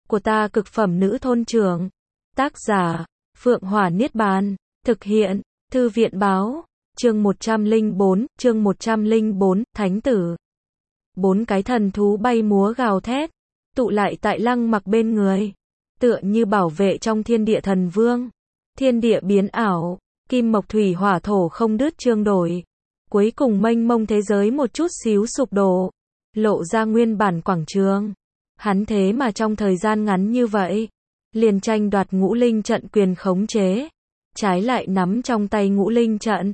của ta cực phẩm nữ thôn trưởng. Tác giả, Phượng Hỏa Niết Bàn. Thực hiện, Thư viện Báo. Chương 104, Thánh Tử. 4 cái thần thú bay múa gào thét, tụ lại tại Lăng Mặc bên người, tựa như bảo vệ trong thiên địa thần vương. Thiên địa biến ảo, kim mộc thủy hỏa thổ không đứt chương đổi. Cuối cùng mênh mông thế giới một chút xíu sụp đổ, lộ ra nguyên bản quảng trường. Hắn thế mà trong thời gian ngắn như vậy, liền tranh đoạt ngũ linh trận quyền khống chế, trái lại nắm trong tay ngũ linh trận.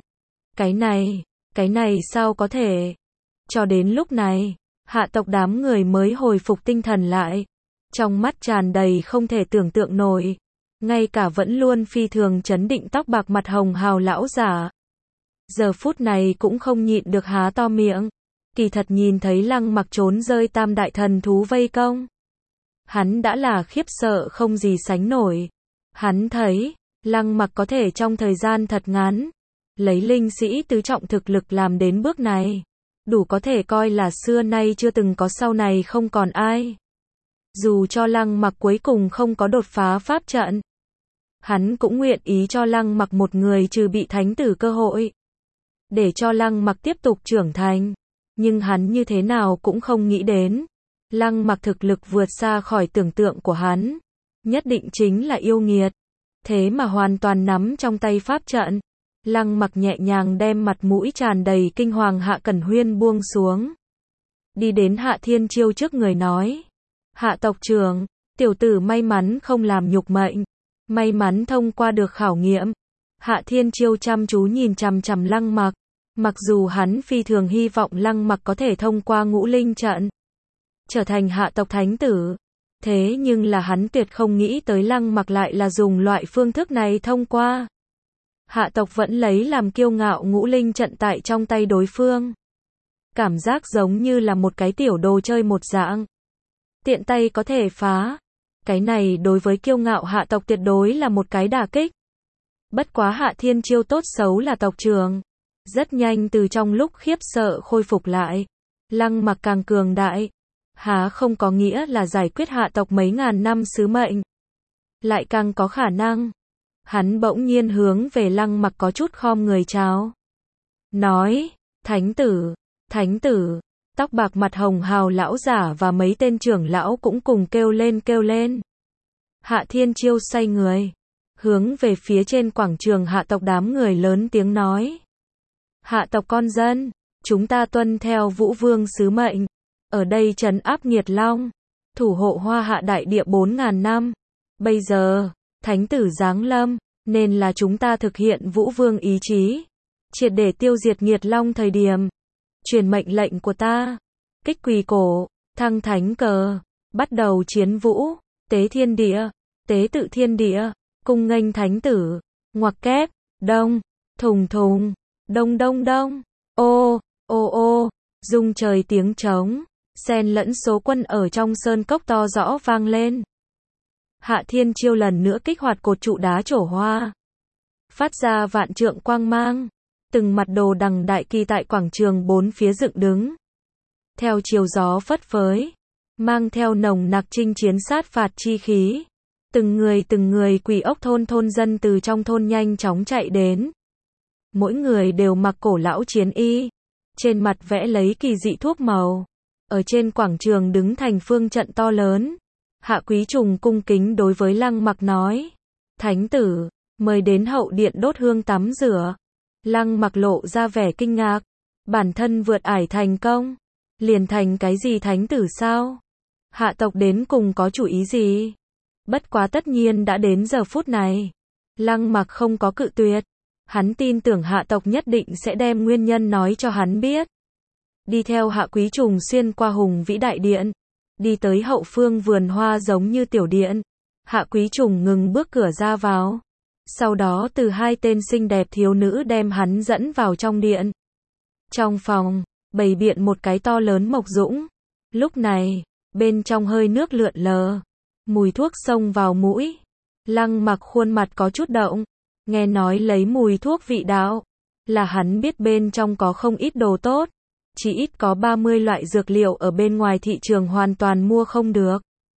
Cái này sao có thể? Cho đến lúc này, hạ tộc đám người mới hồi phục tinh thần lại, trong mắt tràn đầy không thể tưởng tượng nổi. Ngay cả vẫn luôn phi thường trấn định tóc bạc mặt hồng hào lão giả, giờ phút này cũng không nhịn được há to miệng. Kỳ thật nhìn thấy Lăng Mặc trốn rơi tam đại thần thú vây công, hắn đã là khiếp sợ không gì sánh nổi. Hắn thấy, Lăng Mặc có thể trong thời gian thật ngắn, lấy linh sĩ tứ trọng thực lực làm đến bước này, đủ có thể coi là xưa nay chưa từng có, sau này không còn ai. Dù cho Lăng Mặc cuối cùng không có đột phá pháp trận, hắn cũng nguyện ý cho Lăng Mặc một người trừ bị thánh tử cơ hội, để cho Lăng Mặc tiếp tục trưởng thành. Nhưng hắn như thế nào cũng không nghĩ đến, Lăng Mặc thực lực vượt xa khỏi tưởng tượng của hắn, nhất định chính là yêu nghiệt, thế mà hoàn toàn nắm trong tay pháp trận. Lăng Mặc nhẹ nhàng đem mặt mũi tràn đầy kinh hoàng Hạ Cẩn Huyên buông xuống, đi đến Hạ Thiên Chiêu trước người nói: Hạ tộc trưởng, tiểu tử may mắn không làm nhục mệnh, may mắn thông qua được khảo nghiệm. Hạ Thiên Chiêu chăm chú nhìn chằm chằm Lăng Mặc, mặc dù hắn phi thường hy vọng Lăng Mặc có thể thông qua ngũ linh trận, trở thành hạ tộc thánh tử, thế nhưng là hắn tuyệt không nghĩ tới Lăng Mặc lại là dùng loại phương thức này thông qua. Hạ tộc vẫn lấy làm kiêu ngạo ngũ linh trận tại trong tay đối phương, cảm giác giống như là một cái tiểu đồ chơi một dạng, tiện tay có thể phá. Cái này đối với kiêu ngạo hạ tộc tuyệt đối là một cái đả kích. Bất quá Hạ Thiên Chiêu tốt xấu là tộc trưởng, rất nhanh từ trong lúc khiếp sợ khôi phục lại. Lăng Mặc càng cường đại, há không có nghĩa là giải quyết hạ tộc mấy ngàn năm sứ mệnh, lại càng có khả năng. Hắn bỗng nhiên hướng về Lăng Mặc có chút khom người chào, nói: Thánh tử. Tóc bạc mặt hồng hào lão giả và mấy tên trưởng lão cũng cùng kêu lên. Hạ Thiên Chiêu xoay người, hướng về phía trên quảng trường hạ tộc đám người lớn tiếng nói: Hạ tộc con dân, chúng ta tuân theo Vũ Vương sứ mệnh, ở đây trấn áp nghiệt long, thủ hộ Hoa Hạ đại địa 4.000 năm. Bây giờ, thánh tử giáng lâm, nên là chúng ta thực hiện Vũ Vương ý chí, triệt để tiêu diệt nghiệt long. Thời điểm truyền mệnh lệnh của ta, kích quỳ cổ, thăng thánh cờ, bắt đầu chiến vũ, tế thiên địa, tế tự thiên địa, cung nghênh thánh tử. Ngoặc kép, đông, thùng thùng, đông đông đông, ô, ô ô, rung trời tiếng trống, xen lẫn số quân ở trong sơn cốc to rõ vang lên. Hạ Thiên Chiêu lần nữa kích hoạt cột trụ đá trổ hoa, phát ra vạn trượng quang mang, từng mặt đồ đằng đại kỳ tại quảng trường bốn phía dựng đứng, theo chiều gió phất phới, mang theo nồng nặc chinh chiến sát phạt chi khí. Từng người quỷ ốc thôn dân từ trong thôn nhanh chóng chạy đến, mỗi người đều mặc cổ lão chiến y, trên mặt vẽ lấy kỳ dị thuốc màu, ở trên quảng trường đứng thành phương trận to lớn. Hạ Quý Trùng cung kính đối với Lăng Mặc nói: Thánh tử, mời đến hậu điện đốt hương tắm rửa. Lăng Mặc lộ ra vẻ kinh ngạc, bản thân vượt ải thành công, liền thành cái gì thánh tử sao? Hạ tộc đến cùng có chủ ý gì? Bất quá tất nhiên đã đến giờ phút này, Lăng Mặc không có cự tuyệt, hắn tin tưởng hạ tộc nhất định sẽ đem nguyên nhân nói cho hắn biết. Đi theo Hạ Quý Trùng xuyên qua hùng vĩ đại điện, đi tới hậu phương vườn hoa giống như tiểu điện. Hạ Quý Trùng ngừng bước cửa ra vào, sau đó từ 2 tên xinh đẹp thiếu nữ đem hắn dẫn vào trong điện. Trong phòng, bày biện một cái to lớn mộc dũng, lúc này, bên trong hơi nước lượn lờ, mùi thuốc xông vào mũi. Lăng Mặc khuôn mặt có chút động, nghe nói lấy mùi thuốc vị đạo, là hắn biết bên trong có không ít đồ tốt, chỉ ít có 30 loại dược liệu ở bên ngoài thị trường hoàn toàn mua không được.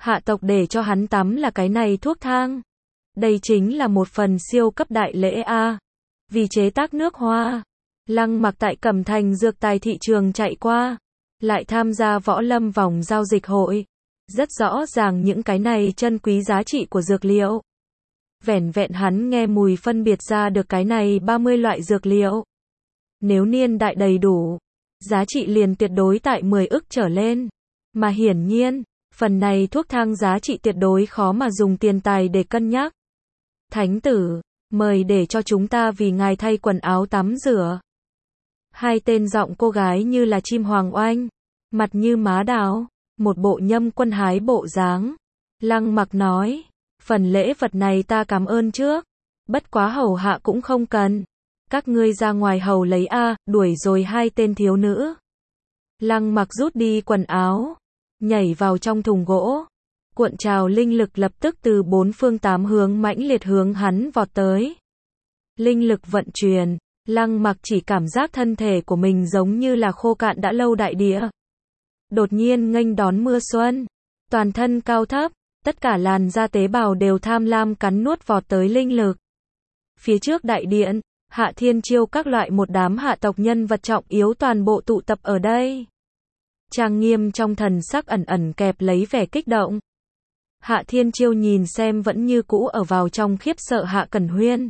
Hạ tộc để cho hắn tắm là cái này thuốc thang. Đây chính là một phần siêu cấp đại lễ a. Vì chế tác nước hoa, Lăng Mặc tại Cẩm Thành dược tài thị trường chạy qua, lại tham gia võ lâm vòng giao dịch hội. Rất rõ ràng những cái này chân quý giá trị của dược liệu. Vẻn vẹn hắn nghe mùi phân biệt ra được cái này 30 loại dược liệu. Nếu niên đại đầy đủ, giá trị liền tuyệt đối tại 10 ức trở lên. Mà hiển nhiên, phần này thuốc thang giá trị tuyệt đối khó mà dùng tiền tài để cân nhắc. Thánh tử, mời để cho chúng ta vì ngài thay quần áo tắm rửa. Hai tên giọng cô gái như là chim hoàng oanh, mặt như má đào, một bộ nhâm quân hái bộ dáng. Lăng Mặc nói, phần lễ vật này ta cảm ơn trước, bất quá hầu hạ cũng không cần. Các ngươi ra ngoài hầu lấy a, đuổi rồi hai tên thiếu nữ. Lăng Mặc rút đi quần áo, nhảy vào trong thùng gỗ. Cuộn trào linh lực lập tức từ bốn phương tám hướng mãnh liệt hướng hắn vọt tới. Linh lực vận chuyển, Lăng Mặc chỉ cảm giác thân thể của mình giống như là khô cạn đã lâu đại địa. Đột nhiên nghênh đón mưa xuân, toàn thân cao thấp, tất cả làn da tế bào đều tham lam cắn nuốt vọt tới linh lực. Phía trước đại điện, Hạ Thiên Chiêu các loại một đám hạ tộc nhân vật trọng yếu toàn bộ tụ tập ở đây. Trang nghiêm trong thần sắc ẩn ẩn kẹp lấy vẻ kích động. Hạ Thiên Chiêu nhìn xem vẫn như cũ ở vào trong khiếp sợ Hạ Cẩn Huyên.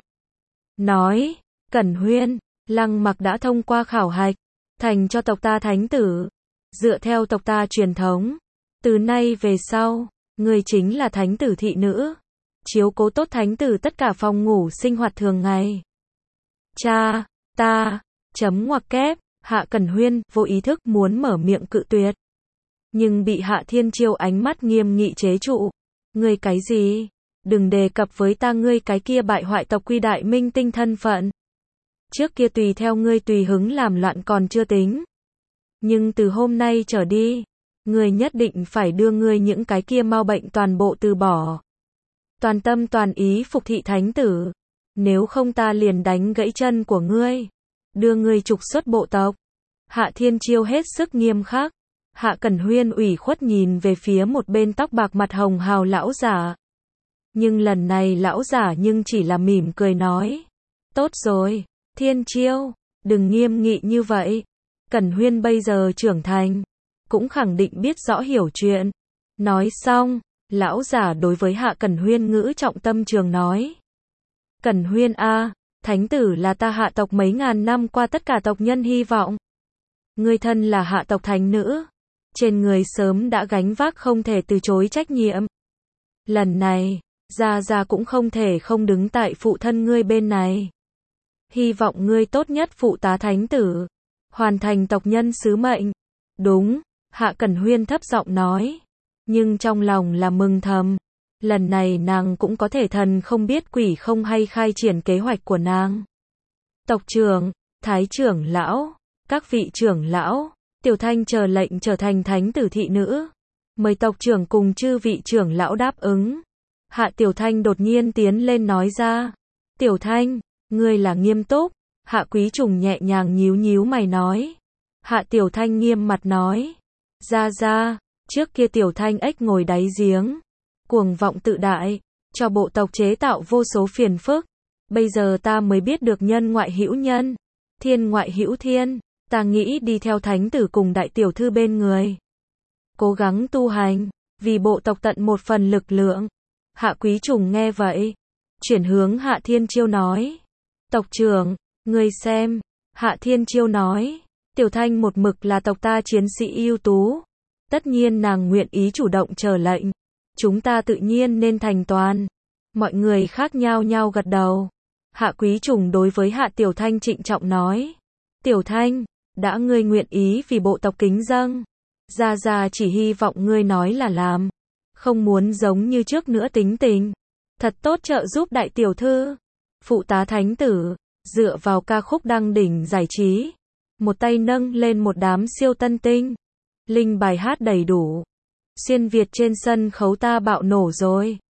Nói, Cẩn Huyên, Lăng Mặc đã thông qua khảo hạch, thành cho tộc ta thánh tử. Dựa theo tộc ta truyền thống, từ nay về sau, người chính là thánh tử thị nữ. Chiếu cố tốt thánh tử tất cả phòng ngủ sinh hoạt thường ngày. Cha, ta, chấm ngoặc kép, Hạ Cẩn Huyên vô ý thức muốn mở miệng cự tuyệt. Nhưng bị Hạ Thiên Chiêu ánh mắt nghiêm nghị chế trụ. Ngươi cái gì? Đừng đề cập với ta ngươi cái kia bại hoại tộc quy đại minh tinh thân phận. Trước kia tùy theo ngươi tùy hứng làm loạn còn chưa tính. Nhưng từ hôm nay trở đi, ngươi nhất định phải đưa ngươi những cái kia mau bệnh toàn bộ từ bỏ. Toàn tâm toàn ý phục thị thánh tử. Nếu không ta liền đánh gãy chân của ngươi. Đưa ngươi trục xuất bộ tộc. Hạ Thiên Chiêu hết sức nghiêm khắc. Hạ Cẩn Huyên ủy khuất nhìn về phía một bên tóc bạc mặt hồng hào lão giả. Nhưng lần này lão giả nhưng chỉ là mỉm cười nói. Tốt rồi, Thiên Chiêu, đừng nghiêm nghị như vậy. Cẩn Huyên bây giờ trưởng thành, cũng khẳng định biết rõ hiểu chuyện. Nói xong, lão giả đối với Hạ Cẩn Huyên ngữ trọng tâm trường nói. Cẩn Huyên a, thánh tử là ta hạ tộc mấy ngàn năm qua tất cả tộc nhân hy vọng. Ngươi thân là hạ tộc thánh nữ, trên người sớm đã gánh vác không thể từ chối trách nhiệm. Lần này, Gia Gia cũng không thể không đứng tại phụ thân ngươi bên này. Hy vọng ngươi tốt nhất phụ tá thánh tử, hoàn thành tộc nhân sứ mệnh. Đúng, Hạ Cẩn Huyên thấp giọng nói, nhưng trong lòng là mừng thầm. Lần này nàng cũng có thể thần không biết quỷ không hay khai triển kế hoạch của nàng. Tộc trưởng, thái trưởng lão, các vị trưởng lão, Tiểu Thanh chờ lệnh trở thành thánh tử thị nữ. Mời tộc trưởng cùng chư vị trưởng lão đáp ứng. Hạ Tiểu Thanh đột nhiên tiến lên nói ra. Tiểu Thanh, ngươi là nghiêm túc. Hạ Quý Trùng nhẹ nhàng nhíu nhíu mày nói. Hạ Tiểu Thanh nghiêm mặt nói. Ra, trước kia Tiểu Thanh ếch ngồi đáy giếng. Cuồng vọng tự đại, cho bộ tộc chế tạo vô số phiền phức. Bây giờ ta mới biết được nhân ngoại hữu nhân, thiên ngoại hữu thiên. Ta nghĩ đi theo thánh tử cùng đại tiểu thư bên người. Cố gắng tu hành, vì bộ tộc tận một phần lực lượng. Hạ Quý Trùng nghe vậy, chuyển hướng Hạ Thiên Chiêu nói. Tộc trưởng, ngươi xem. Hạ Thiên Chiêu nói. Tiểu Thanh một mực là tộc ta chiến sĩ ưu tú. Tất nhiên nàng nguyện ý chủ động chờ lệnh. Chúng ta tự nhiên nên thành toàn. Mọi người khác nhao nhao gật đầu. Hạ Quý Trùng đối với Hạ Tiểu Thanh trịnh trọng nói. Tiểu Thanh, đã ngươi nguyện ý vì bộ tộc kính dâng. Gia chỉ hy vọng ngươi nói là làm. Không muốn giống như trước nữa tính tình. Thật tốt trợ giúp đại tiểu thư. Phụ tá thánh tử, dựa vào ca khúc đăng đỉnh giải trí. Một tay nâng lên một đám siêu tân tinh. Linh bài hát đầy đủ. Xuyên Việt trên sân khấu ta bạo nổ rồi.